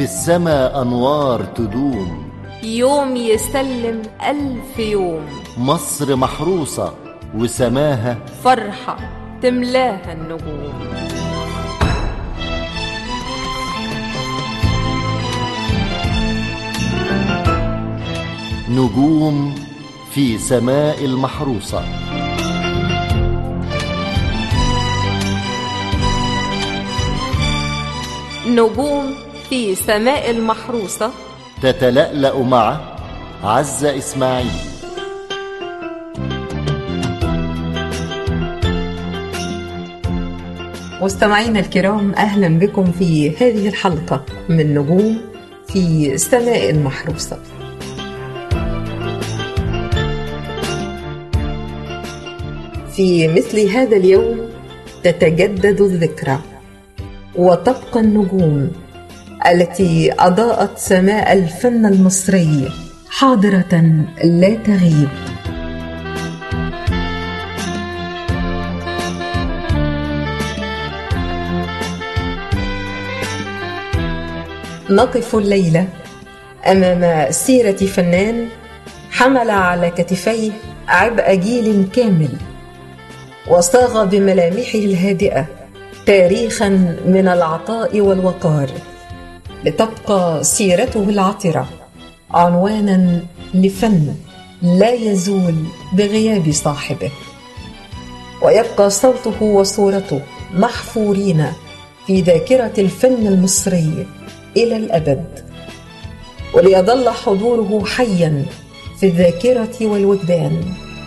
في السما أنوار تدوم، يوم يسلم 1000 يوم. مصر محروسة وسماها فرحة تملاها النجوم. نجوم في سماء المحروسة. نجوم في سماء المحروسة تتلألأ مع عزة إسماعيل. مستمعينا الكرام، أهلا بكم في هذه الحلقة من نجوم في سماء المحروسة. في مثل هذا اليوم تتجدد الذكرى وتبقى النجوم التي أضاءت سماء الفن المصري حاضرة لا تغيب. نقف الليلة أمام سيرة فنان حمل على كتفيه عبء جيل كامل، وصاغ بملامحه الهادئة تاريخا من العطاء والوقار، لتبقى سيرته العطرة عنوانا لفن لا يزول بغياب صاحبه، ويبقى صوته وصورته محفورين في ذاكرة الفن المصري إلى الأبد، وليظل حضوره حيا في الذاكرة والوجدان.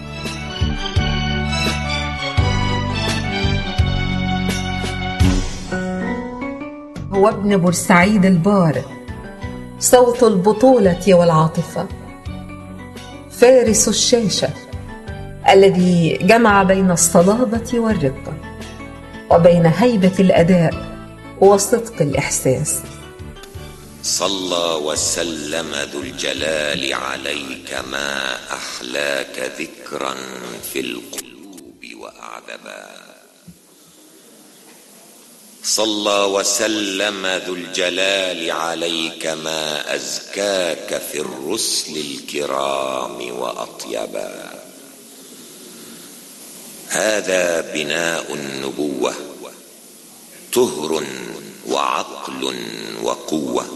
هو ابن بورسعيد البار، صوت البطولة والعاطفة، فارس الشاشة الذي جمع بين الصلابة والرقة وبين هيبة الأداء وصدق الإحساس. صلى وسلم ذو الجلال عليك، ما أحلاك ذكرا في القلوب وأعذبا. صلى وسلم ذو الجلال عليك، ما أزكاك في الرسل الكرام وأطيبا. هذا بناء النبوة، طهر وعقل وقوة.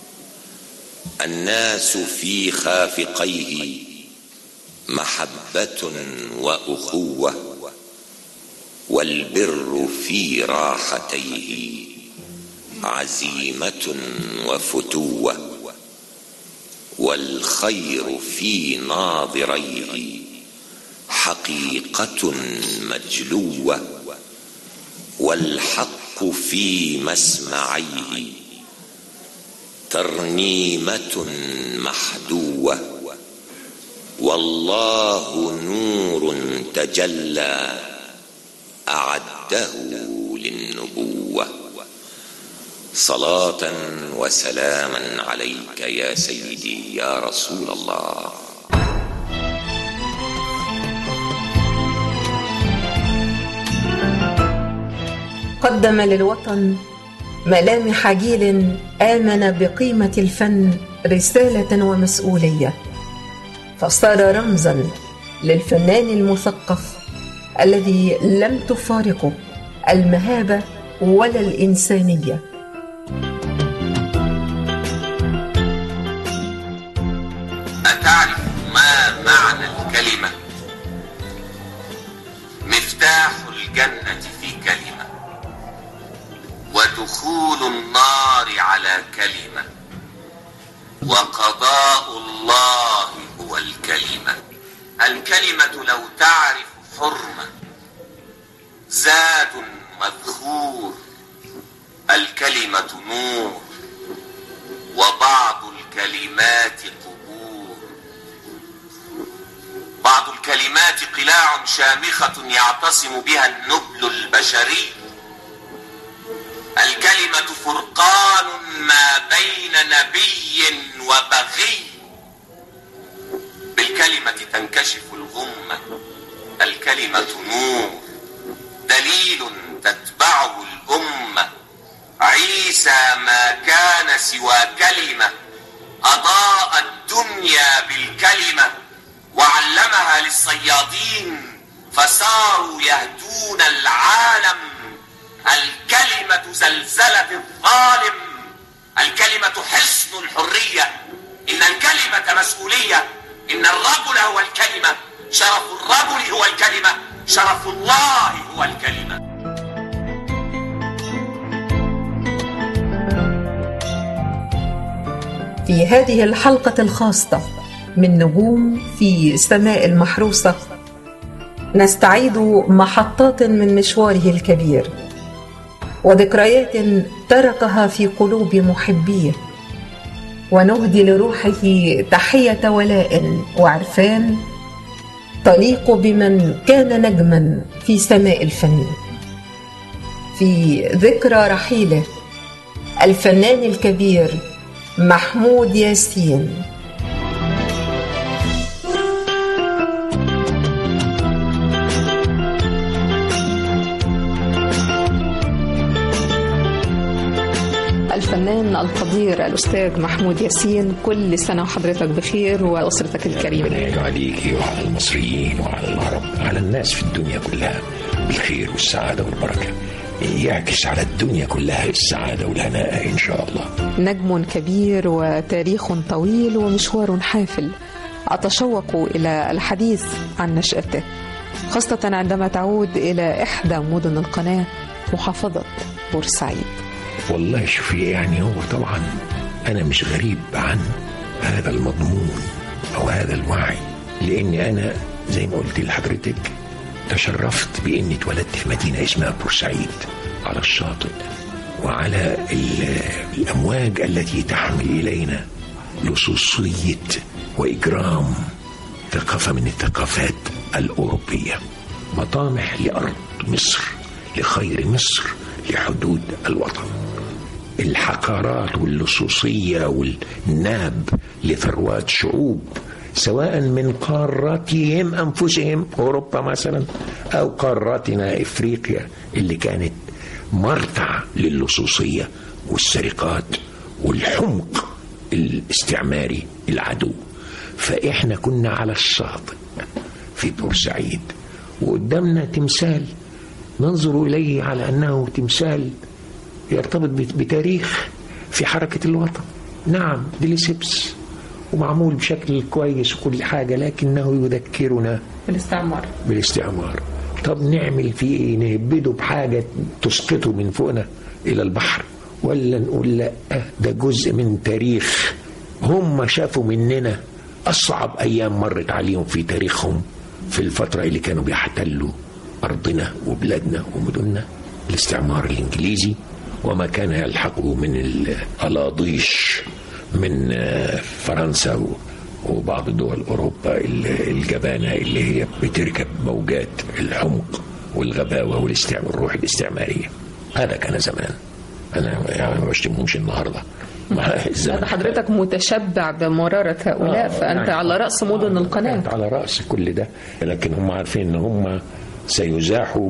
الناس في خافقيه محبة وأخوة، والبر في راحتيه عزيمة وفتوة، والخير في ناظريه حقيقة مجلوة، والحق في مسمعيه ترنيمة محدوة، والله نور تجلى أعده للنبوة. صلاة وسلاما عليك يا سيدي يا رسول الله. قدم للوطن ملامح جيل آمن بقيمة الفن رسالة ومسؤولية، فصار رمزا للفنان المثقف الذي لم تفارقه المهابة ولا الإنسانية. أتعرف ما معنى الكلمة؟ مفتاح الجنة في كلمة، ودخول النار على كلمة، وقضاء الله هو الكلمة. الكلمة لو تعرف حرمة، زاد مذخور. الكلمة نور، وبعض الكلمات قبور. بعض الكلمات قلاع شامخة يعتصم بها النبل البشري. الكلمة فرقان ما بين نبي وبغي. بالكلمة تنكشف الغمة. الكلمة نور، دليل تتبعه الأمة عيسى ما كان سوى كلمة أضاء الدنيا بالكلمة وعلمها للصيادين فصاروا يهدون العالم. الكلمة زلزلة الظالم، الكلمة حصن الحرية، إن الكلمة مسؤولية، إن الرجل هو الكلمة، شرف الرجل هو الكلمة، شرف الله هو الكلمة. في هذه الحلقة الخاصة من نجوم في سماء المحروسة نستعيد محطات من مشواره الكبير وذكريات تركها في قلوب محبيه، ونهدي لروحه تحية ولاء وعرفان تليق بمن كان نجما في سماء الفن. في ذكرى رحيله الفنان الكبير محمود ياسين. الفنان القدير الأستاذ محمود ياسين، كل سنة وحضرتك بخير وأسرتك الكريمة. عليكي وعلى المصريين وعلى العرب، على الناس في الدنيا كلها بالخير والسعادة والبركة، يعكس على الدنيا كلها السعادة والهناء إن شاء الله. نجم كبير وتاريخ طويل ومشوار حافل، أتشوق إلى الحديث عن نشأته، خاصة عندما تعود إلى إحدى مدن القناة محافظة بورسعيد. والله شوفي، يعني هو طبعا أنا مش غريب عن هذا المضمون أو هذا الوعي، لأني أنا زي ما قلت لحضرتك تشرفت بإني اتولدت في مدينة اسمها بورسعيد على الشاطئ، وعلى الأمواج التي تحمل إلينا لصوصية وإجرام ثقافة من الثقافات الأوروبية، مطامح لأرض مصر، لخير مصر، لحدود الوطن، الحقارات واللصوصية والناب لثروات شعوب سواء من قاراتهم أنفسهم أوروبا مثلا أو قاراتنا إفريقيا اللي كانت مرتع للصوصية والسرقات والحمق الاستعماري العدو. فإحنا كنا على الشاطئ في بورسعيد وقدامنا تمثال ننظر إليه على أنه تمثال يرتبط بتاريخ في حركة الوطن. نعم ديليسيبس ومعمول بشكل كويس وكل حاجة، لكنه يذكرنا بالاستعمار. طب نعمل فيه ايه؟ نهبده بحاجة تسقطه من فوقنا إلى البحر، ولا نقول لا ده جزء من تاريخ؟ هم شافوا مننا أصعب أيام مرت عليهم في تاريخهم في الفترة اللي كانوا بيحتلوا أرضنا وبلادنا ومدننا، الاستعمار الإنجليزي وما كان يلحقه من الألاضيش من فرنسا وبعض دول أوروبا الجبانة اللي هي بتركب موجات الحمق والغباوة والروح الاستعمارية. هذا كان زمان، أنا يعني ما بشتمهمش النهاردة. حضرتك متشبع بمرارة هؤلاء، فأنت يعني على رأس مدن القناة، على رأس كل ده، لكن هم عارفين أن هم سيزاحوا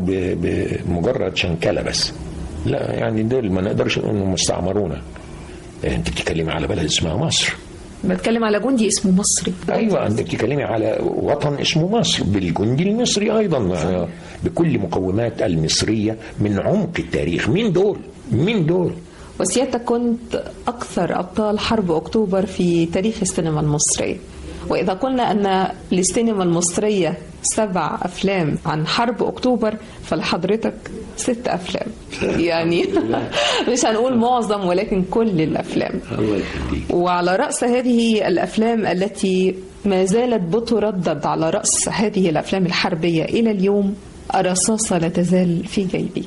بمجرد شنكلة بس. لا يعني دول ما نقدرش نقول انهم استعمرونا. انت بتتكلمي على بلد اسمها مصر، بتكلم على جندي اسمه مصري. ايوه انت بتتكلمي على وطن اسمه مصر بالجندي المصري ايضا بكل مقومات المصريه من عمق التاريخ. مين دول؟ وسيادتك كنت اكثر ابطال حرب اكتوبر في تاريخ السينما المصريه، وإذا قلنا أن للسينما المصرية 7 أفلام عن حرب أكتوبر فلحضرتك 6 أفلام. يعني مش هنقول معظم ولكن كل الأفلام. وعلى رأس هذه الأفلام التي ما زالت بتردد على رأس هذه الأفلام الحربية إلى اليوم الرصاصة لا تزال في جيبي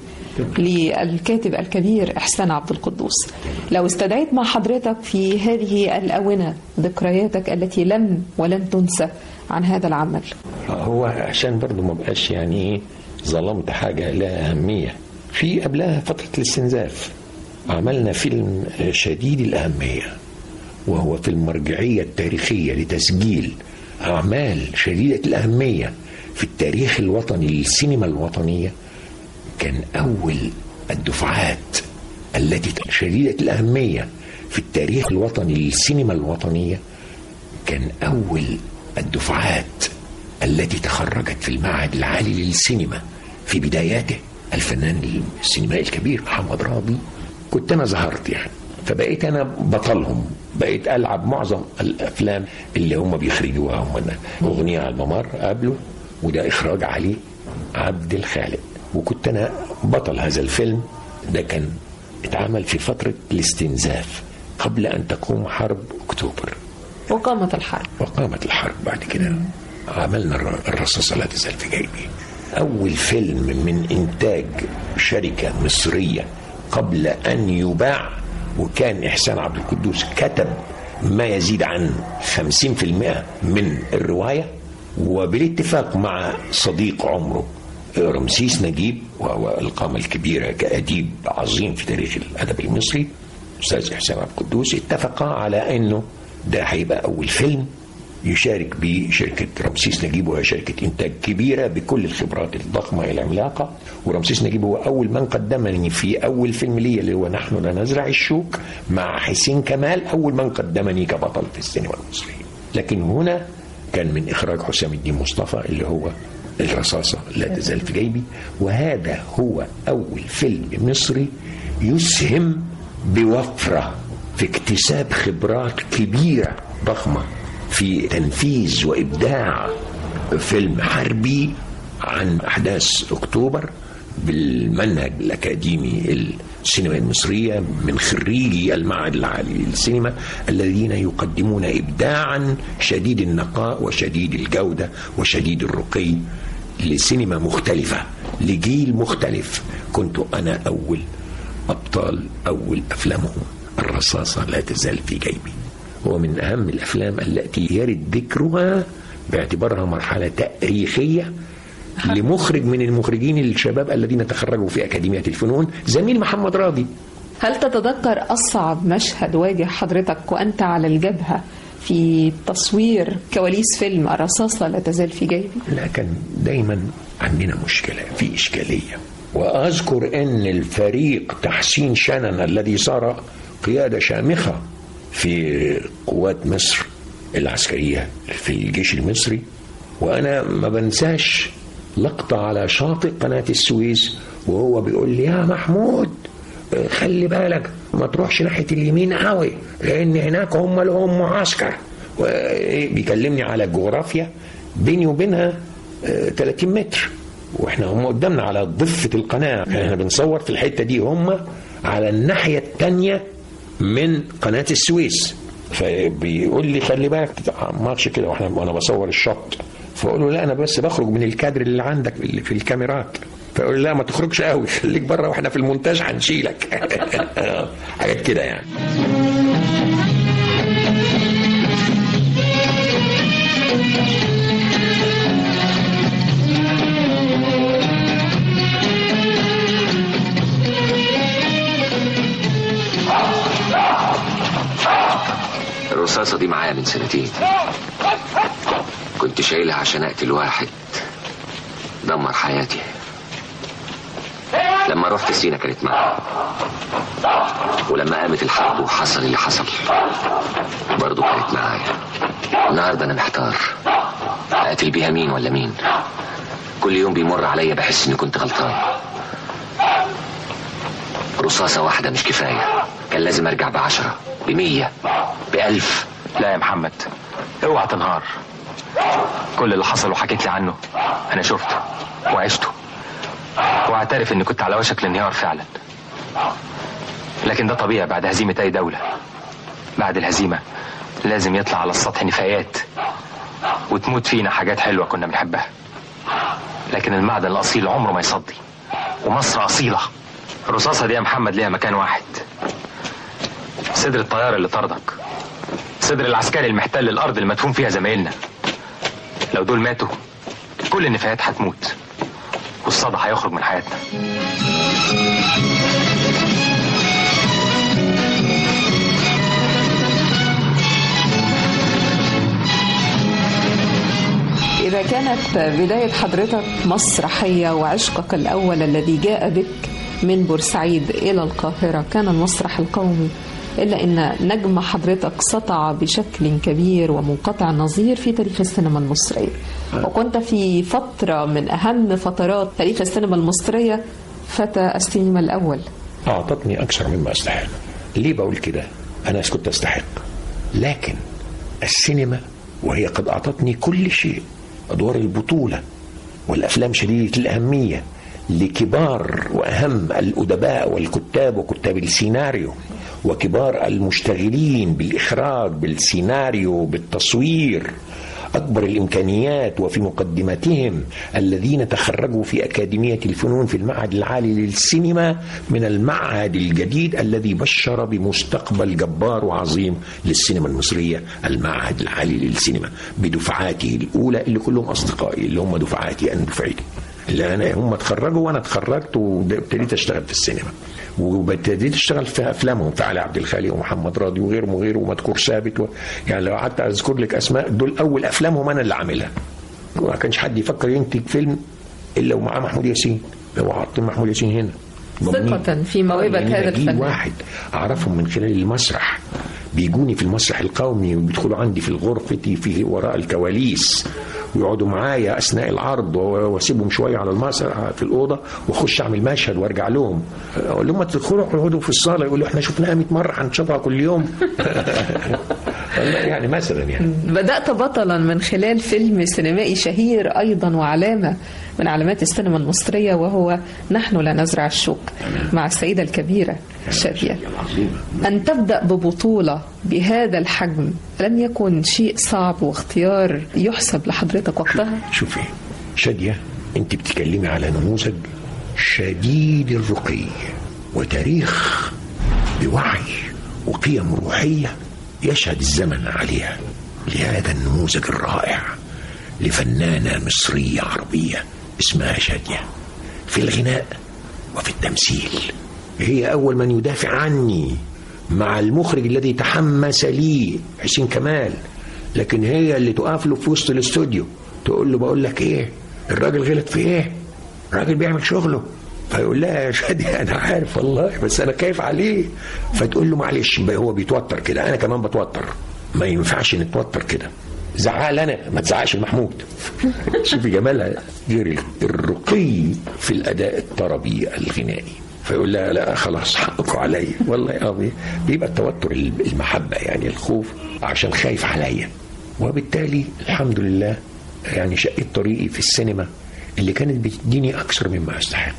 للكاتب الكبير إحسان عبد القدوس. لو استدعيت مع حضرتك في هذه الآونة ذكرياتك التي ولن تنسى عن هذا العمل. هو عشان برضو ما بقاش يعني ظلمت حاجة لها أهمية، في قبلها فترة الاستنزاف عملنا فيلم شديد الأهمية، وهو في المرجعية التاريخية لتسجيل أعمال شديدة الأهمية في التاريخ الوطني للسينما الوطنية. كان أول الدفعات التي شديدة الأهمية في التاريخ الوطني للسينما الوطنية. كان أول الدفعات التي تخرجت في المعهد العالي للسينما في بداياته الفنان السينمائي الكبير محمد راضي. كنت أنا ظهرت يعني، فبقيت أنا بطلهم، بقيت ألعب معظم الأفلام اللي هم بيخرجوها. هم أغنية على الممر قبله، وده إخراج علي عبد الخالق، وكنت أنا بطل هذا الفيلم. ده كان اتعمل في فترة الاستنزاف قبل أن تقوم حرب أكتوبر، وقامت الحرب بعد كده عملنا الرصاصة لا تزال في جيبي، أول فيلم من إنتاج شركة مصرية قبل أن يباع. وكان إحسان عبد القدوس كتب ما يزيد عن 50% من الرواية، وبالاتفاق مع صديق عمره رمسيس نجيب، وهو القامة الكبيرة كأديب عظيم في تاريخ الأدب المصري، أستاذ إحسان عبد القدوس، اتفقا على أنه ده هيبقى أول فيلم يشارك به شركة رمسيس نجيب، وهي شركة إنتاج كبيرة بكل الخبرات الضخمة العملاقة. ورمسيس نجيب هو أول من قدمني في أول فيلم لي اللي هو نحن لا نزرع الشوك مع حسين كمال، أول من قدمني كبطل في السينما المصرية. لكن هنا كان من إخراج حسام الدين مصطفى اللي هو الرصاصة لا تزال في جيبي، وهذا هو أول فيلم مصري يسهم بوفرة في اكتساب خبرات كبيرة ضخمة في تنفيذ وإبداع فيلم حربي عن أحداث أكتوبر بالمنهج الأكاديمي السينما المصرية من خريجي المعهد العالي للسينما الذين يقدمون إبداعا شديد النقاء وشديد الجودة وشديد الرقي لسينما مختلفة لجيل مختلف. كنت أنا أول أبطال أول أفلامهم الرصاصة لا تزال في جيبي، هو من أهم الأفلام التي يرد ذكرها باعتبارها مرحلة تاريخية لمخرج من المخرجين الشباب الذين تخرجوا في أكاديمية الفنون زميل محمد راضي. هل تتذكر أصعب مشهد واجه حضرتك وأنت على الجبهة في تصوير كواليس فيلم الرصاصة لا تزال في جيبي؟ لا، كان دايما عندنا مشكلة في إشكالية. وأذكر أن الفريق تحسين شنن الذي صار قيادة شامخة في قوات مصر العسكرية في الجيش المصري، وأنا ما بنساش لقطة على شاطئ قناة السويس وهو بيقول لي يا محمود خلي بالك ما تروحش ناحية اليمين قوي لأن هناك هم لهم معسكر، بيكلمني على الجغرافيا بيني وبينها 30 متر، واحنا هم قدامنا على ضفة القناة، احنا بنصور في الحتة دي، هم على الناحية التانية من قناة السويس. فبيقول لي خلي بالك ماتش كده وانا بصور الشط، فاقول له لا انا بس بخرج من الكادر اللي عندك اللي في الكاميرات، فيقول لي لا ما تخرجش قوي خليك بره واحنا في المونتاج هنشيلك حاجات كده يعني. الرصاصة دي معايا من سنتين، كنت شايلها عشان اقتل واحد دمر حياتي. لما رحت سينا كانت معايا، ولما قامت الحرب وحصل اللي حصل برضو كانت معايا. النهارده انا محتار اقتل بيها مين ولا مين. كل يوم بيمر عليا بحس اني كنت غلطان. رصاصة واحدة مش كفاية، كان لازم ارجع ب10 ب100 ب1000. لا يا محمد اوعى تنهار، كل اللي حصل وحكيت لي عنه انا شفته وعشته، واعترف اني كنت على وشك الانهيار فعلا، لكن ده طبيعي بعد هزيمة اي دولة. بعد الهزيمة لازم يطلع على السطح نفايات وتموت فينا حاجات حلوة كنا بنحبها، لكن المعدن الاصيل عمره ما يصدي، ومصر اصيلة. الرصاصة دي يا محمد ليها مكان واحد، صدر الطيار اللي طردك، صدر العسكري المحتل الارض اللي مدفون فيها زمايلنا. لو دول ماتوا كل النفايات هتموت والصدى هيخرج من حياتنا. إذا كانت بداية حضرتك مسرحية وعشقك الأول الذي جاء بك من بورسعيد إلى القاهرة كان المسرح القومي، إلا أن نجم حضرتك سطع بشكل كبير ومنقطع النظير في تاريخ السينما المصرية، وكنت في فترة من أهم فترات تاريخ السينما المصرية فتى السينما الأول. أعطتني أكثر مما أستحق. ليه بقول كده؟ أنا كنت أستحق، لكن السينما وهي قد أعطتني كل شيء، أدوار البطولة والأفلام شديدة الأهمية لكبار وأهم الأدباء والكتاب وكتاب السيناريو وكبار المشتغلين بالإخراج بالسيناريو بالتصوير، أكبر الإمكانيات، وفي مقدمتهم الذين تخرجوا في أكاديمية الفنون في المعهد العالي للسينما من المعهد الجديد الذي بشر بمستقبل جبار وعظيم للسينما المصرية، المعهد العالي للسينما بدفعاته الأولى اللي كلهم أصدقائي، اللي هم دفعاتي أنا دفعتي، اللي هم اتخرجوا وأنا اتخرجت وابتديت أشتغل في السينما، وابتديت اشتغل في افلامهم، في علي عبد الخالق ومحمد راضي وغيرهم ومذكور ثابت يعني لو قعدت اذكر لك اسماء، دول اول افلامهم انا اللي عاملها. ما كانش حد يفكر ينتج فيلم الا ومعاه محمود ياسين، لو حاطين محمود ياسين هنا ثقة في موهبة هذا الفنان. واحد اعرفهم من خلال المسرح، بيجوني في المسرح القومي وبيدخلوا عندي في غرفتي في وراء الكواليس ويقعدوا معايا اثناء العرض، واسيبهم شويه على المسرح في الاوضه واخش اعمل مشهد وارجع لهم، اقول لهم تدخلوا اقعدوا في الصاله، يقولوا احنا شفناها 100 مره هنشوفها كل يوم. يعني مثلا يعني بدأت بطلا من خلال فيلم سينمائي شهير ايضا وعلامه من علامات السينما المصريه، وهو نحن لا نزرع الشوك مع السيده الكبيره شادية. أن تبدأ ببطولة بهذا الحجم لم يكن شيء صعب واختيار يحسب لحضرتك وقتها؟ شوفي شادية، أنت بتتكلمي على نموذج شديد الرقي وتاريخ بوعي وقيم روحية يشهد الزمن عليها، لهذا النموذج الرائع لفنانة مصرية عربية اسمها شادية في الغناء وفي التمثيل. هي أول من يدافع عني مع المخرج الذي تحمس لي حسين كمال، لكن هي اللي تقف له في وسط الاستوديو تقول له بقول لك ايه، الراجل غلط في ايه، الراجل بيعمل شغله، فيقول لها يا شادية انا عارف والله بس انا خايف عليه، فتقول له معلش، هو بيتوتر كده انا كمان بتوتر، ما ينفعش نتوتر كده، زعل انا ما تزعقش المحمود. شوفي جمالها، غير الرقي في الاداء الطربي الغنائي، فيقول لها لا خلاص حقكوا عليا والله بيبقى التوتر المحبة يعني الخوف عشان خايف عليا، وبالتالي الحمد لله يعني شقيت طريقي في السينما اللي كانت بتديني أكثر مما أستحق.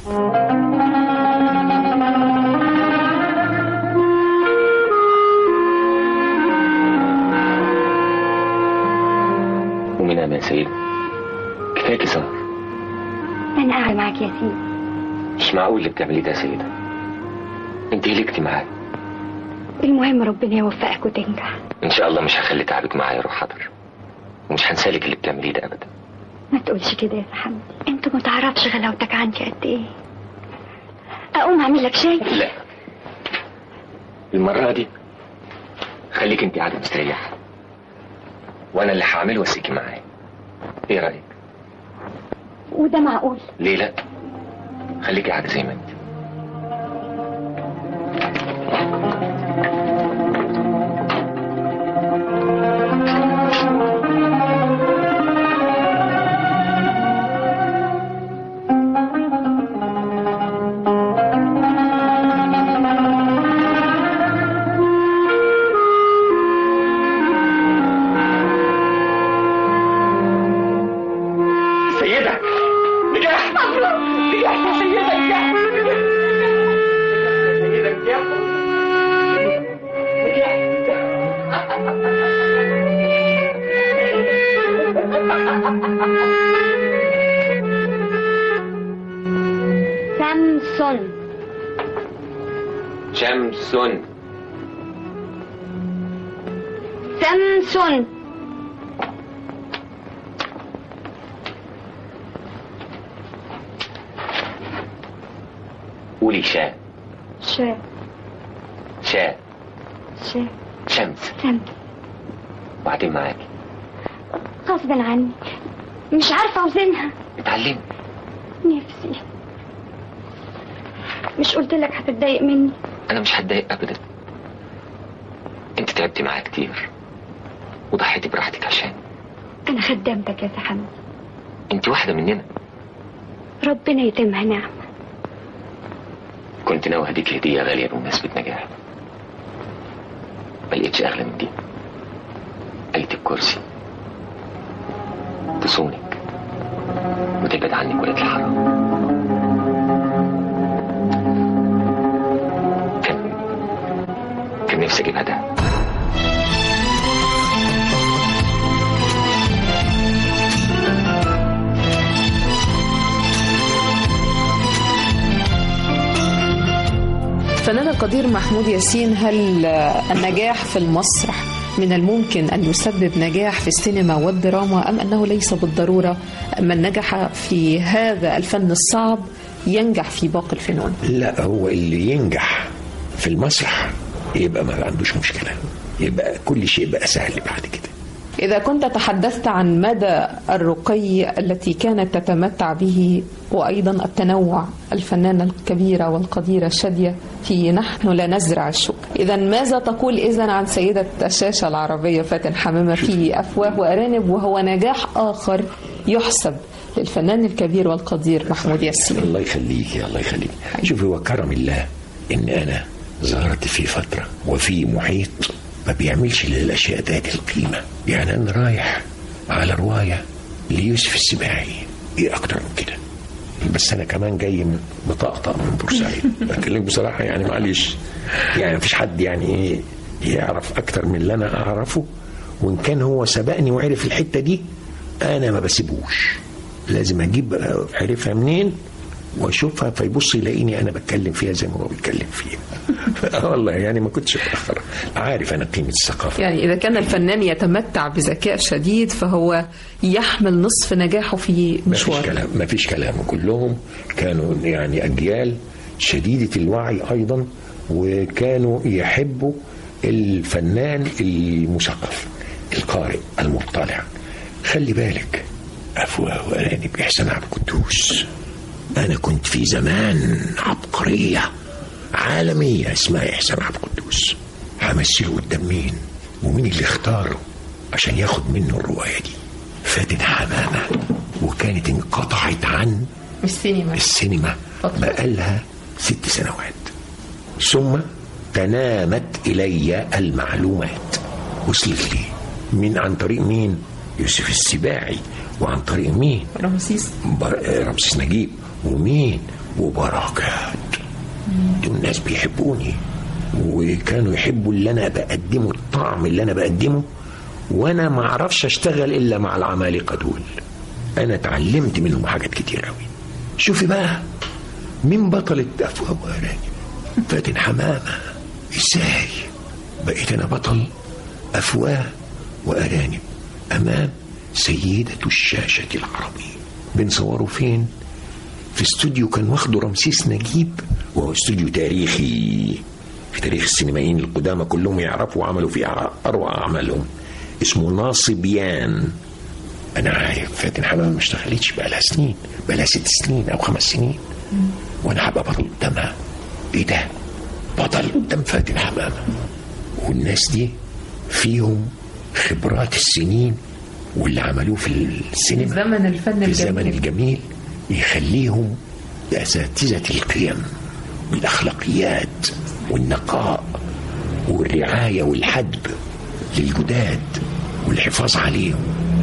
ومن يا سيد كفاية سهر، أنا قاعد معاك يا سيدي. مش معقول اللي بتعمليه ده يا سيدة، انت هلكتي معايا. المهم ربنا يوفقك وتنجح ان شاء الله. مش هخلي تعبك معايا يروح حاضر، ومش هنسالك اللي بتعمليه ده ابدا. ما تقولش كده يا محمد، انت ما تعرفش غلاوتك عندي قد ايه. اقوم اعمل لك شاي؟ لا المره دي خليك انت قاعده مستريحه، وانا اللي هعمله واسيكي معايا. ايه رايك؟ وده معقول؟ ليه لا، خليكي قاعده زي ما انت. سامسون. قولي شا. شمس. وبعدين معاكي غصبا عني، مش عارفه اوزنها. اتعلمي. نفسي. مش قلت لك هتتضايق مني؟ انا مش هتضايق ابدا. انت تعبتي معايا كتير وضحيتي براحتك عشان انا خدامتك يا حمدي. انت واحده مننا. ربنا يتمها نعمه. كنت ناوي هديك هديه غاليه بمناسبه نجاح، ما لقيتش اغلى من دي. آية الكرسي تصونك وتبعد عنك ولاد الحرام. كان نفسي اجيبها ده. الفنان القدير محمود ياسين، هل النجاح في المسرح من الممكن أن يسبب نجاح في السينما والدراما، أم أنه ليس بالضرورة من نجح في هذا الفن الصعب ينجح في باقي الفنون؟ لا، هو اللي ينجح في المسرح يبقى ما عندوش مشكلة، يبقى كل شيء بقى سهل بعد كده. إذا كنت تحدثت عن مدى الرقي التي كانت تتمتع به وأيضا التنوع، الفنانة الكبيرة والقديرة شادية في نحن لا نزرع الشوك، إذا ماذا تقول عن سيدة الشاشة العربية فاتن حمامة في أفواه وأرانب، وهو نجاح آخر يحسب للفنان الكبير والقدير محمود ياسين؟ الله يخليك الله يخليك. شوف، هو كرم الله إن أنا ظهرت في فترة وفي محيط ما بيعملش للأشياء ذات القيمة. يعني أنا رايح على رواية ليوسف السباعي، إيه أكتر من كده؟ بس أنا كمان جاي مطقطق من بورسعيد. بكلمك بصراحة يعني معلش، يعني مفيش حد يعني يعرف أكتر من اللي أنا أعرفه، وإن كان هو سبقني وعرف الحتة دي أنا ما بسيبوش، لازم أجيب عرفها منين واشوفها فيبص يلاقيني انا بتكلم فيها زي ما هو بيتكلم فيها. والله يعني ما كنتش اتاخر، عارف انا قيمه الثقافه. يعني اذا كان الفنان يتمتع بذكاء شديد فهو يحمل نصف نجاحه في مشوار. ما فيش كلام، كلهم كانوا يعني اجيال شديده الوعي ايضا، وكانوا يحبوا الفنان المثقف القارئ المطلع. خلي بالك، أفواه وأرانب إحسان عبد القدوس، أنا كنت في زمان عبقرية عالمية اسمها إحسان عبد القدوس، همثله قدام مين ومين اللي اختاره عشان ياخد منه الرواية دي؟ فاتن حمامة، وكانت انقطعت عن السينما بقالها 6 سنوات، ثم تنامت إلي المعلومات، وصلت لي من عن طريق مين؟ يوسف السباعي، وعن طريق مين؟ رمسيس نجيب، ومين؟ وبركات. دول الناس بيحبوني وكانوا يحبوا اللي انا بقدمه، الطعم اللي انا بقدمه، وانا ما اعرفش اشتغل الا مع العمالقه دول. انا اتعلمت منهم حاجات كتير قوي. شوفي بقى مين بطلة أفواه وأرانب؟ فاتن حمامة. ازاي بقيت انا بطل أفواه وأرانب امام سيدة الشاشة العربية؟ بنصوره فين؟ في استوديو كان واخده رمسيس نجيب، وهو استوديو تاريخي في تاريخ السينمائيين القدامى كلهم يعرفوا وعملوا فيه أروع أعمالهم، اسمه ناصبيان. أنا عارف فاتن حمامة ما اشتغلتش بقالها سنين، بقالها 6 سنين أو 5 سنين، وأنا هبقى بطل قدامها. إيه ده؟ بطل قدام فاتن حمامة. والناس دي فيهم خبرات السنين واللي عملوه في السينما زمن الفن في الزمن الجميل يخليهم بأساتذة القيم والأخلاقيات والنقاء والرعاية والحدب للجداد والحفاظ عليهم.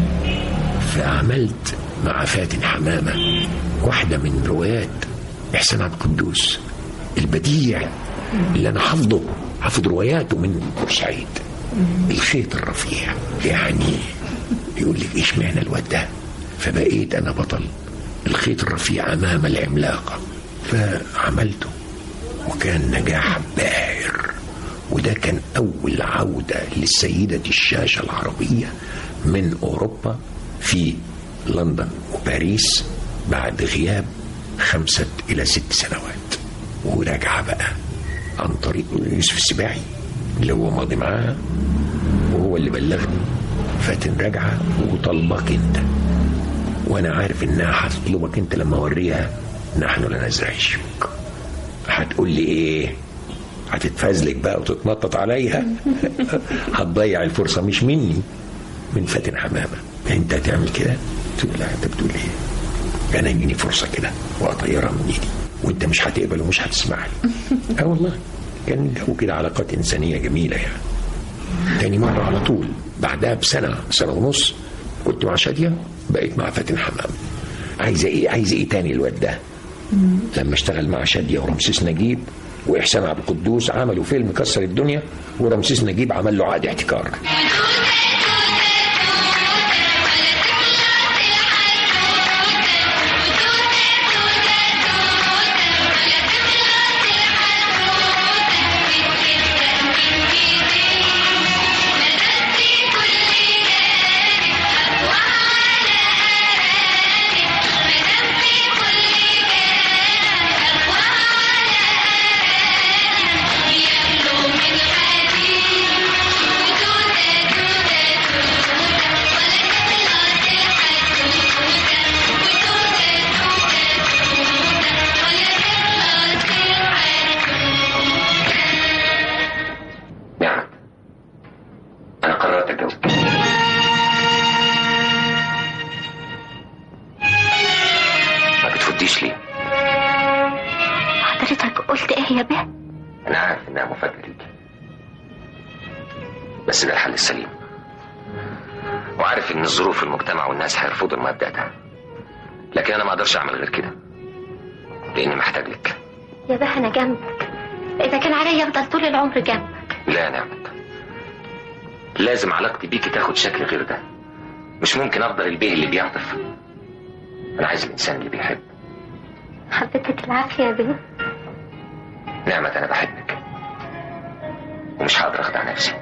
فعملت مع فاتن حمامة واحدة من روايات إحسان عبد القدوس البديع اللي أنا حافظ رواياته من بورسعيد، الخيط الرفيع. يعني يقول لك إيش معنى الواد ده؟ فبقيت أنا بطل الخيط الرفيع أمام العملاقة، فعملته وكان نجاح باهر. وده كان أول عودة للسيدة الشاشة العربية من أوروبا في لندن وباريس بعد غياب 5 إلى 6 سنوات، ورجع بقى عن طريق يوسف السباعي اللي هو ماضي معاها، وهو اللي بلغني فاتن راجعة وطلبك انت، وانا عارف انها هتطلبك انت لما اوريها نحن لا نزرع الشوك. هتقول لي ايه؟ هتتفزلك بقى وتتنطط عليها. هتضيع الفرصة مش مني، من فاتن حمامة. انت هتعمل كده؟ تقول لا، انت بتقول ايه؟ انا يجيني فرصة كده واطيرها من ايدي وانت مش هتقبل ومش هتسمعني. والله كان الجو كده علاقات انسانية جميلة يعني. تاني مرة على طول بعدها بسنة، سنة ونص، كنت مع شادية، بقيت مع فاتن حمامة. عايزة ايه تاني الواد ده؟ لما اشتغل مع شادية ورمسيس نجيب وإحسان عبد القدوس عملوا فيلم كسر الدنيا، ورمسيس نجيب عمل له عقد احتكار. بس ده الحل السليم، وعارف ان الظروف المجتمع والناس هيرفضوا المبدأ ده، لكن انا ما اقدرش اعمل غير كده لاني محتاج لك. يا باه انا جنبك، اذا كان عليا افضل طول العمر جنبك. لا يا نعمت، لازم علاقتي بيكي تاخد شكل غير ده. مش ممكن افضل البيه اللي بيعطف، انا عايز الانسان اللي بيحب. حبيتك العافية يا بيه. نعمت انا بحبك ومش هقدر اخدع نفسي.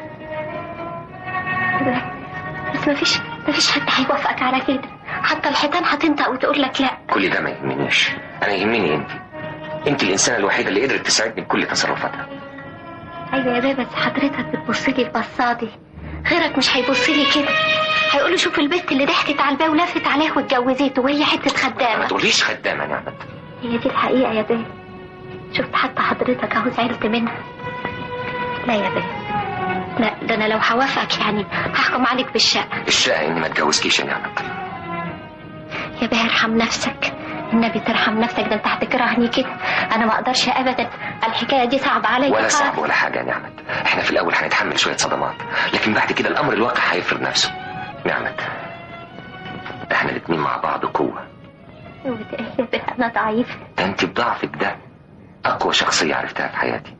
بس مفيش حد هيوافقك على كده، حتى الحيطان هتنطق وتقول لك لا. كل ده ما يهمنيش، انا يهمني انت الانسانه الوحيده اللي قدرت تساعدني بكل تصرفاتها. ايوه يا بابا، بس حضرتك بتبصلي البصادي، غيرك مش هيبصلي كده. هيقولوا شوف البنت اللي ضحكت على الباب ولفت عليه واتجوزته وهي حته خدامه. ما تقوليش خدامه يا نعمت، هي دي الحقيقه يا بابا. شفت حتى حضرتك اهو زعلت منها. لا يا بابا، لا، ده انا لو هوافقك يعني هحكم عليك بالشقه. الشقه اني ما اتجوزكيش يا نعمت. يا بيه ارحم نفسك، النبي ترحم نفسك، ده انت هتكرهني كده. انا ما اقدرش ابدا، الحكايه دي صعبه عليا. ولا صعب ولا حاجه يا نعمت، احنا في الاول هنتحمل شويه صدمات، لكن بعد كده الامر الواقع هيفرض نفسه. نعمت، احنا الاتنين مع بعض قوه. يا بيه انا ضعيف. ده انت بضعفك ده اقوى شخصيه عرفتها في حياتي.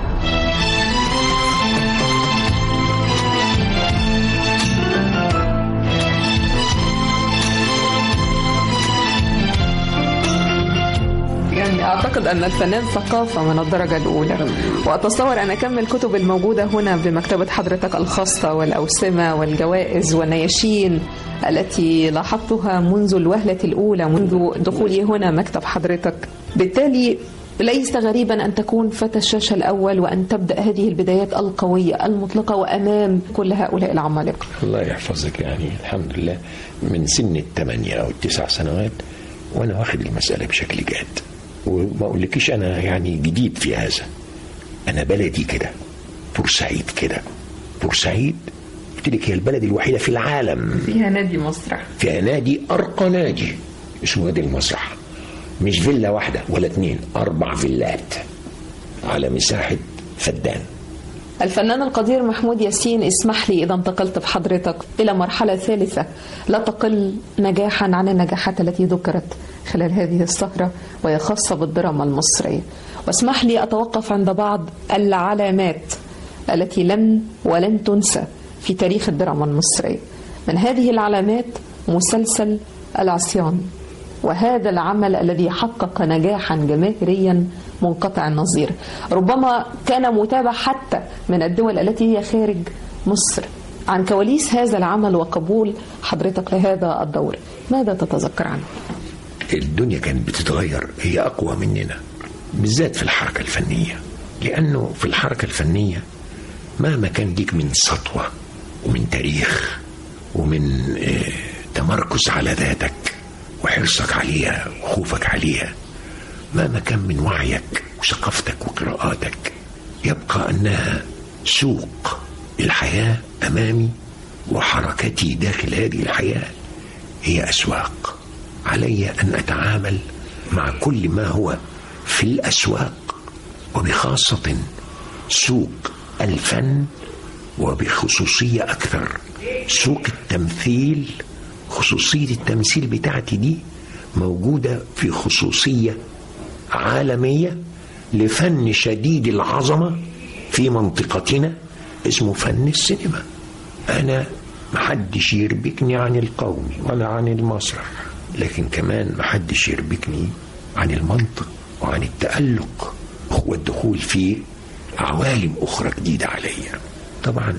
يعني أعتقد أن الفنان ثقافة من الدرجة الأولى، وأتصور أن كم الكتب الموجودة هنا بمكتبة حضرتك الخاصة والأوسمة والجوائز والنياشين التي لاحظتها منذ الوهلة الأولى، منذ دخولي هنا مكتب حضرتك، بالتالي ليس غريبا أن تكون فتى الشاشة الأول وأن تبدأ هذه البدايات القوية المطلقة وأمام كل هؤلاء العمالقة. الله يحفظك. يعني الحمد لله من سن 8 أو 9 سنوات وأنا واخد المسألة بشكل جاد، وما أقولكيش أنا يعني جديد في هذا. أنا بلدي كده، بورسعيد كده. بورسعيد قلت لك هي البلد الوحيدة في العالم فيها نادي مسرح، فيها نادي، أرقى نادي اسمه نادي المسرح. مش فيلا واحدة ولا 2، 4 فيلات على مساحة فدان. الفنان القدير محمود ياسين، اسمح لي إذا انتقلت بحضرتك إلى مرحلة ثالثة لا تقل نجاحا عن النجاحات التي ذكرت خلال هذه السهرة، وهي خاصة بالدراما المصرية، واسمح لي أتوقف عند بعض العلامات التي ولن تنسى في تاريخ الدراما المصرية. من هذه العلامات مسلسل العصيان، وهذا العمل الذي حقق نجاحا جماهيريا منقطع النظير، ربما كان متابع حتى من الدول التي هي خارج مصر. عن كواليس هذا العمل وقبول حضرتك لهذا الدور، ماذا تتذكر عنه؟ الدنيا كانت بتتغير، هي أقوى مننا بالذات في الحركة الفنية، لأنه في الحركة الفنية مهما كان ليك من سطوة ومن تاريخ ومن تمركز على ذاتك وحرصك عليها وخوفك عليها، مهما كان من وعيك وثقافتك وقراءاتك، يبقى أنها سوق الحياة أمامي، وحركتي داخل هذه الحياة هي أسواق. علي أن أتعامل مع كل ما هو في الأسواق، وبخاصة سوق الفن، وبخصوصية أكثر سوق التمثيل. خصوصية التمثيل بتاعتي دي موجودة في خصوصية عالمية لفن شديد العظمة في منطقتنا اسمه فن السينما. أنا محدش يربكني عن القومي ولا عن المسرح، لكن كمان محدش يربكني عن المنطق وعن التألق والدخول في عوالم أخرى جديدة عليا. طبعا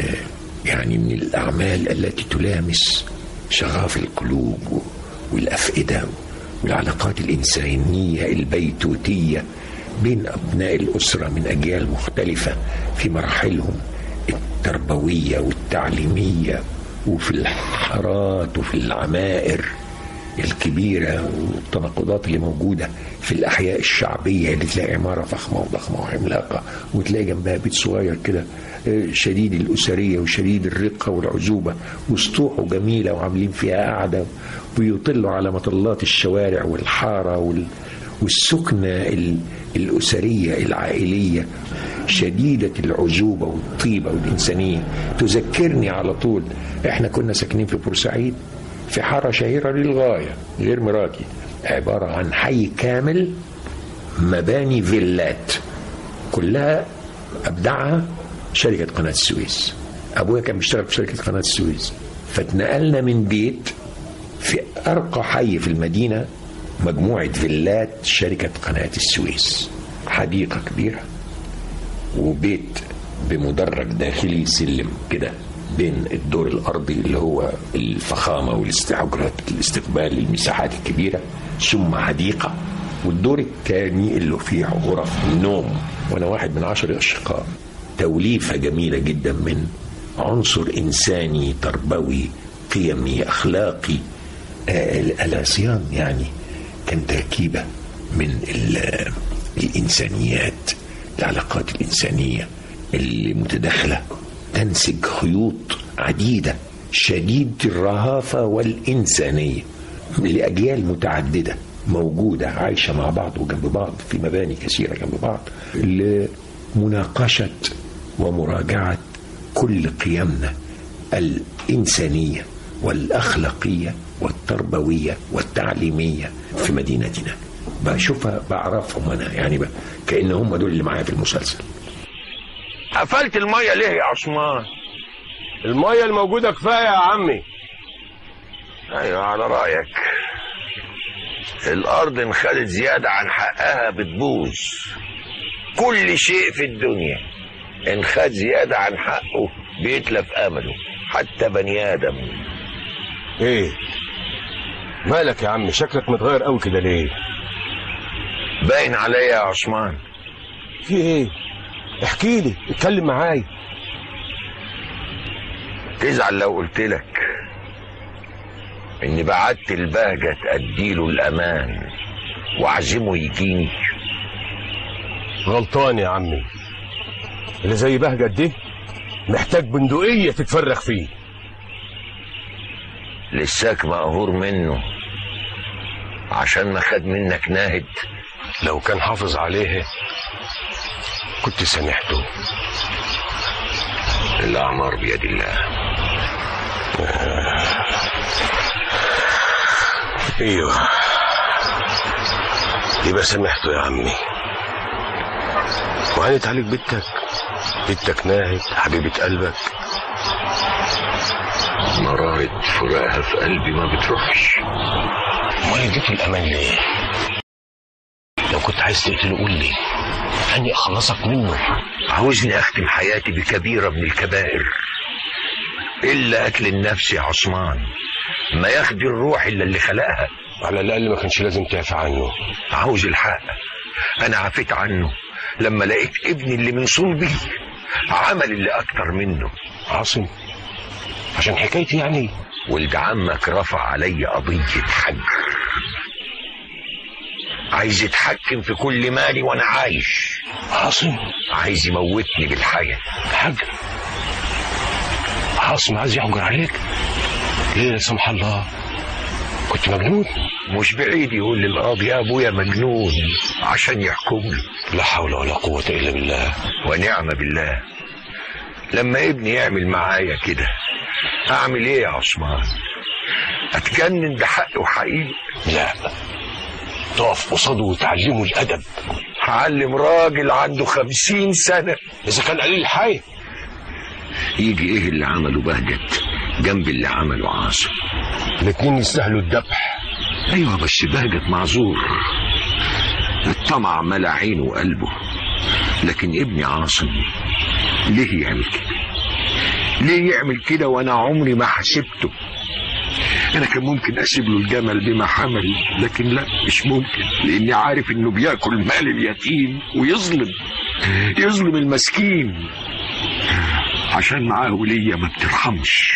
يعني من الأعمال التي تلامس شغاف القلوب والأفئدة والعلاقات الإنسانية البيتوتية بين أبناء الأسرة من أجيال مختلفة في مراحلهم التربوية والتعليمية، وفي الحارات وفي العمائر الكبيرة، والتناقضات اللي موجودة في الأحياء الشعبية اللي تلاقي عمارة فخمة وضخمة وعملاقة، وتلاقي جنبها بيت صغير كده شديد الأسرية وشديد الرقة والعزوبة، وسطوحه جميلة وعاملين فيها قعدة ويطلوا على مطلات الشوارع والحارة والسكنة الأسرية العائلية شديدة العزوبة والطيبة والإنسانية. تذكرني على طول إحنا كنا ساكنين في بورسعيد في حارة شهيرة للغاية غير مراكي، عبارة عن حي كامل مباني فيلات كلها أبدعها شركة قناة السويس. أبويا كان بيشتغل في شركة قناة السويس، فاتنقلنا من بيت في أرقى حي في المدينة، مجموعة فيلات شركة قناة السويس، حديقة كبيرة وبيت بمدرج داخلي سلم كده بين الدور الأرضي اللي هو الفخامة والاستعجرات الاستقبال للمساحات الكبيرة، ثم حديقة، والدور الثاني اللي فيه غرف النوم، وأنا واحد من 10 أشقاء. توليفة جميلة جدا من عنصر إنساني تربوي قيمي أخلاقي. العصيان يعني كان تركيبة من الإنسانيات، العلاقات الإنسانية اللي متداخلة تنسج خيوط عديدة شديدة الرهافة والإنسانية لأجيال متعددة موجودة عايشة مع بعض وجنب بعض في مباني كثيرة جنب بعض، لمناقشة ومراجعة كل قيمنا الإنسانية والأخلاقية والتربوية والتعليمية في مدينتنا. بشوفها بعرفهم أنا، يعني كأن هم دول اللي معايا في المسلسل. قفلت المية ليه يا عثمان؟ المية الموجودة كفاية يا عمي. ايوه على رأيك. الأرض انخدت زيادة عن حقها بتبوظ. كل شيء في الدنيا انخد زيادة عن حقه بيتلف أمله، حتى بني آدم. ايه مالك يا عم؟ شكلك متغير قوي كده ليه؟ باين عليا يا عثمان. في ايه؟ احكي لي، اتكلم معايا. تزعل لو قلت لك اني بعت البهجة تأديله الأمان وعزمه يجيني؟ غلطان يا عمي، اللي زي بهجة دي محتاج بندقية تتفرغ فيه. لساك مقهور منه عشان ما خد منك ناهد؟ لو كان حافظ عليه كنت سامحته. الأعمار بيد الله. ايوه يبقى سامحته يا عمي، وهانت عليك بنتك ناهد حبيبة قلبك. مرارة فراقها في قلبي ما بتروحش. امال اديته الامان ليه؟ لو كنت عايز تقتله قول لي اني اخلصك منه. عاوزني اختم حياتي بكبيرة من الكبائر، الا قتل النفس يا عثمان. ما ياخدي الروح الا اللي خلقها. على الاقل ما كانش لازم تعفى عنه. عاوز الحق. انا عفيت عنه لما لقيت ابني اللي من صلبي عمل اللي اكتر منه. عاصم عشان حكايتي يعني؟ ولد عمك رفع علي قضية حجر. عايز يتحكم في كل مالي وانا عايش. عاصم عايز يموتني بالحياة. حاج عاصم عايز يحجر عليك ليه؟ لا سمح الله كنت مجنون. مش بعيد يقول للقاضي يا ابويا مجنون عشان يحكمني. لا حول ولا قوة الا بالله. ونعم بالله. لما ابني يعمل معايا كده اعمل ايه يا عثمان؟ اتجنن بحق وحقيقي؟ لا، تقف قصاده وتعلمه الادب. هعلم راجل عنده 50 سنة اذا كان قليل الحي. يجي ايه اللي عمله بهجت جنب اللي عمله عاصم؟ الاتنين يستاهلوا الذبح. ايوه بس بهجت معذور، الطمع ملا عينه وقلبه. لكن ابني عاصم ليه يعمل كده؟ ليه يعمل كده وانا عمري ما حسبته؟ انا كان ممكن اسيب له الجمل بما حمل، لكن لا، مش ممكن، لاني عارف انه بياكل مال اليتيم ويظلم المسكين عشان معاه ولية ما بترحمش.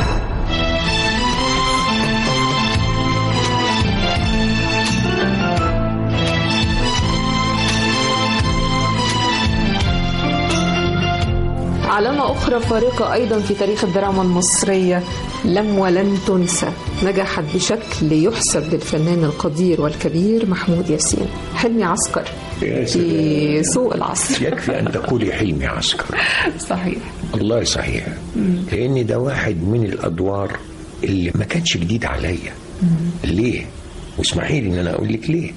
علامة أخرى فارقة أيضا في تاريخ الدراما المصرية لم ولن تنسى، نجحت بشكل يحسب للفنان القدير والكبير محمود ياسين، حلمي عسكر في سوق العصر. يكفي أن تقولي حلمي عسكر. صحيح، والله صحيح. لأن ده واحد من الأدوار اللي ما كانش جديد عليا. ليه؟ واسمحي لي إن أنا أقول لك ليه.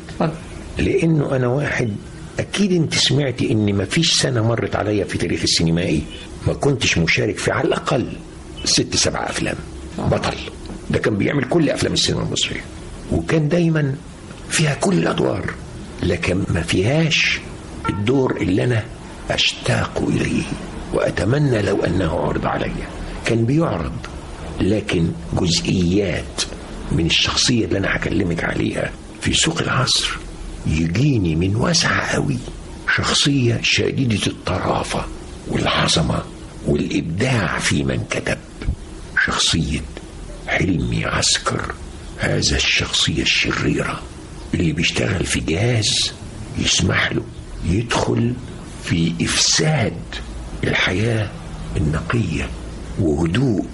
لأنه أنا واحد، أكيد أنت سمعتي إن ما فيش سنة مرت عليا في تاريخ السينمائي ما كنتش مشارك في على الأقل 6-7 أفلام بطل. ده كان بيعمل كل أفلام السينما المصرية، وكان دايما فيها كل الأدوار، لكن ما فيهاش الدور اللي أنا أشتاق إليه وأتمنى لو أنه عرض عليا. كان بيعرض، لكن جزئيات من الشخصية اللي أنا هكلمك عليها في سوق العصر يجيني من واسعة قوي. شخصية شديدة الطرافة والعظمة والإبداع في من كتب. شخصية حلمي عسكر، هذا الشخصية الشريرة اللي بيشتغل في جهاز يسمح له يدخل في إفساد الحياة النقية وهدوء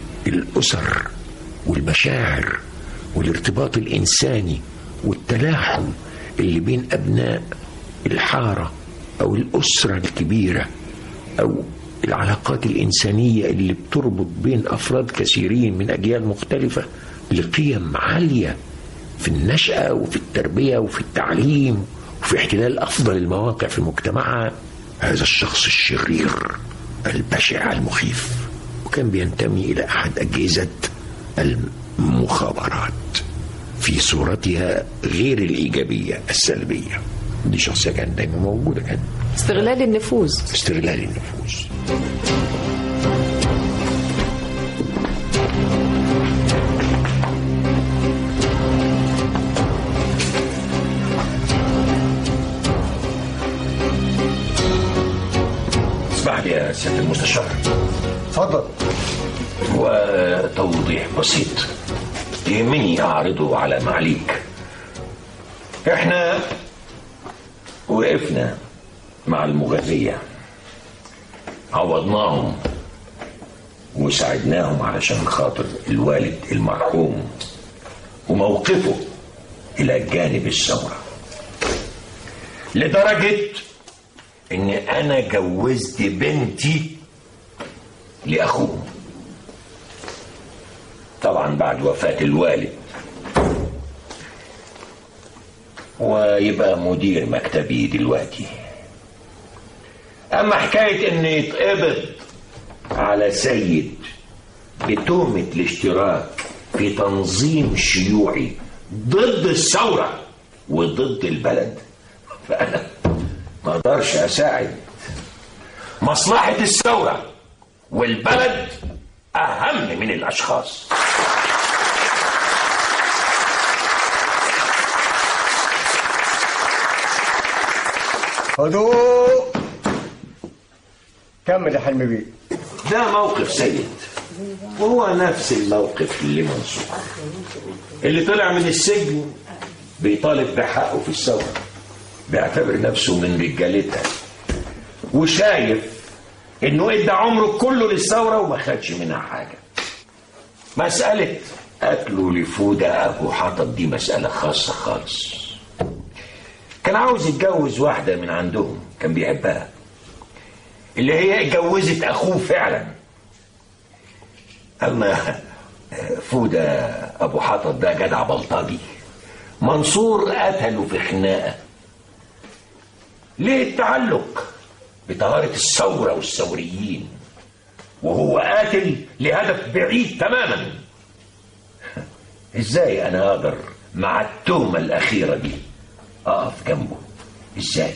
الأسر والمشاعر والارتباط الإنساني والتلاحم اللي بين أبناء الحارة أو الأسرة الكبيرة أو العلاقات الإنسانية اللي بتربط بين أفراد كثيرين من أجيال مختلفة لقيم عالية في النشأة وفي التربية وفي التعليم وفي احتلال أفضل المواقع في مجتمعها. هذا الشخص الشرير البشع المخيف، وكان بينتمي إلى أحد أجهزة المخابرات في صورتها غير الإيجابية السلبية. دي شخصية كانت دايما موجودة، كان استغلال النفوذ. اسمح لي يا سيادة المستشار. اتفضل. وتوضيح بسيط يهمني أعرضه على معاليك. احنا وقفنا مع المغذية، عوضناهم وساعدناهم علشان خاطر الوالد المرحوم وموقفه إلى جانب الثورة، لدرجة إن أنا جوزت بنتي لأخوه، طبعا بعد وفاة الوالد، ويبقى مدير مكتبي دلوقتي. أما حكاية إن يتقبض على سيد بتهمة الاشتراك في تنظيم شيوعي ضد الثورة وضد البلد، فأنا ما أقدرش أساعد. مصلحة الثورة والبلد أهم من الأشخاص. هدوء. كمل يا حلمي بيه. ده موقف سيد، وهو نفس الموقف اللي منصور اللي طلع من السجن بيطالب بحقه في الثورة، بيعتبر نفسه من رجالتها، وشايف انه ادى عمره كله للثورة وما خدش منها حاجة. مسألة قتله لفودة أبو حطب دي مسألة خاصة خالص. كان عاوز يتجوز واحدة من عندهم كان بيحبها، اللي هي اتجوزت أخوه فعلا. أما فودة أبو حطب ده جدع بلطجي، منصور قتله في خناقة. ليه التعلق بطهارة الثورة والثوريين وهو قاتل لهدف بعيد تماما؟ ازاي انا اقدر مع التهمة الاخيرة دي اقف جنبه؟ ازاي؟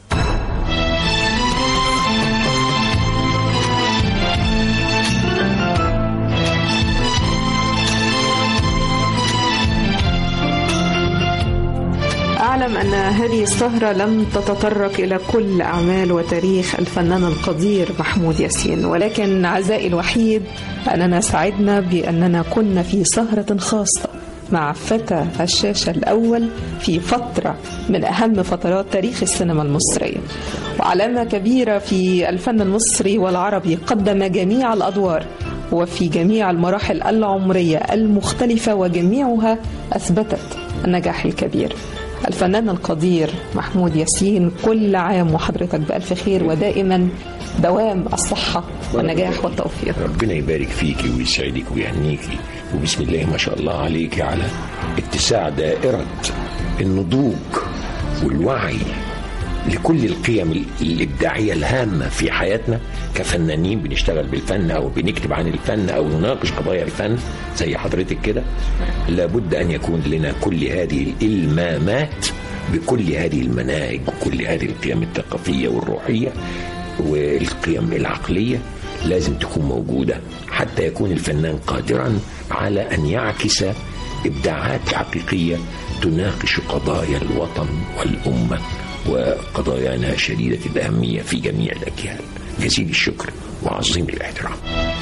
أعلم أن هذه السهرة لم تتطرق إلى كل أعمال وتاريخ الفنان القدير محمود ياسين، ولكن عزائي الوحيد أننا سعدنا بأننا كنا في سهرة خاصة مع فتى الشاشة الأول في فترة من أهم فترات تاريخ السينما المصرية، وعلامة كبيرة في الفن المصري والعربي. قدم جميع الأدوار وفي جميع المراحل العمرية المختلفة، وجميعها أثبتت النجاح الكبير. الفنان القدير محمود ياسين، كل عام وحضرتك بألف خير، ودائما دوام الصحة والنجاح والتوفيق. ربنا يبارك فيكي ويسعدك ويهنيكي، وبسم الله ما شاء الله عليك على اتساع دائرة النضوج والوعي لكل القيم الإبداعية الهامة في حياتنا كفنانين بنشتغل بالفن أو بنكتب عن الفن أو نناقش قضايا الفن زي حضرتك كده. لابد أن يكون لنا كل هذه الإلمامات بكل هذه المناهج وكل هذه القيم الثقافية والروحية والقيم العقلية لازم تكون موجودة حتى يكون الفنان قادرا على أن يعكس إبداعات حقيقية تناقش قضايا الوطن والأمة وقضايانا شديدة الأهمية في جميع الأجيال. جزيل الشكر وعظيم الاحترام.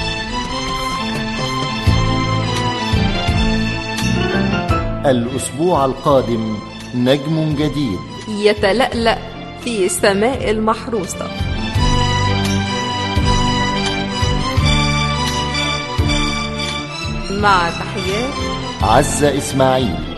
الأسبوع القادم نجم جديد يتلألأ في سماء المحروسة. مع تحيات عزة إسماعيل.